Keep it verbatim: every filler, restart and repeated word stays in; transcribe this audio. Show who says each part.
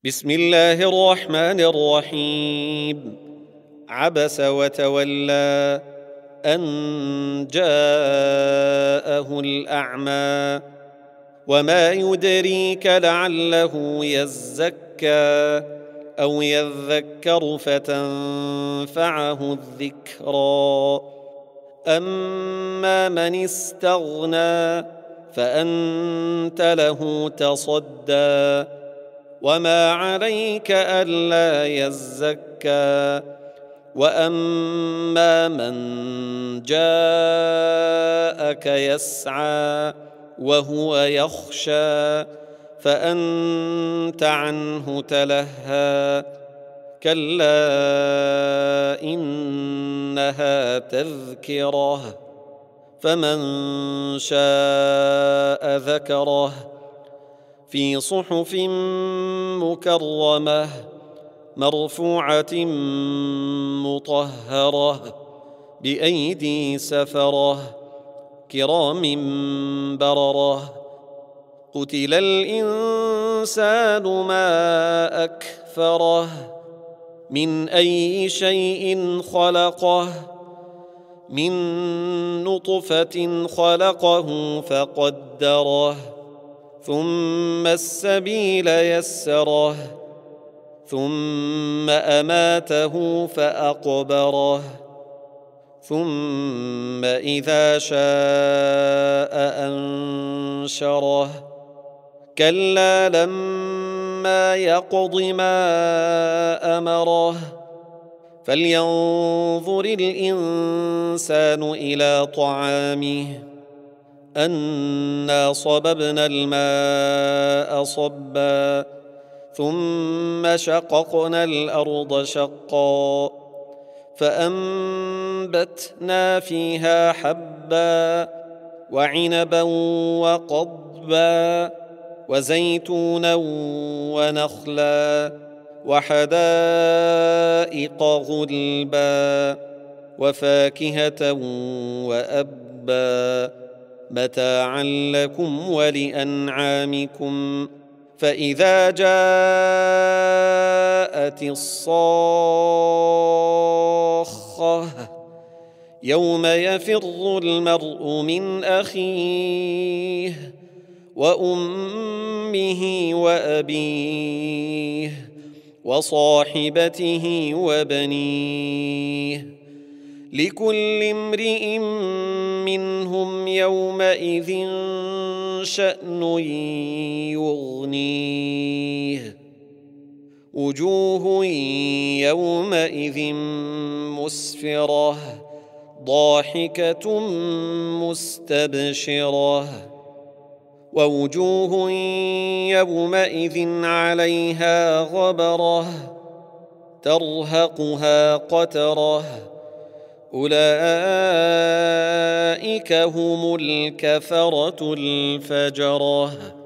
Speaker 1: بسم الله الرحمن الرحيم. عبس وتولى أن جاءه الأعمى وما يدريك لعله يزكى أو يذكر فتنفعه الذكرى. أما من استغنى فأنت له تصدى وما عليك ألا يزكى. وأما من جاءك يسعى وهو يخشى فأنت عنه تلهى. كلا إنها تذكرة فمن شاء ذكره في صحف مكرمة مرفوعة مطهرة بأيدي سفرة كرام بررة. قتل الإنسان ما أكفره من أي شيء خلقه من نطفة خلقه فقدره ثم السبيل يسره ثم أماته فأقبره ثم إذا شاء أنشره. كلا لما يقض ما أمره فلينظر الإنسان إلى طعامه أنا صببنا الماء صبا ثم شققنا الأرض شقا فأنبتنا فيها حبا وعنبا وقضبا وزيتونا ونخلا وحدائق غلبا وفاكهة وأبا متاعا لكم ولأنعامكم. فإذا جاءت الصاخة يوم يفر المرء من أخيه وأمه وأبيه وصاحبته وبنيه لكل امرئ منهم يومئذ شأن يغنيه. وجوه يومئذ مسفرة ضاحكة مستبشرة ووجوه يومئذ عليها غبرة ترهقها قترة أولئك هم الكفرة الفجرة.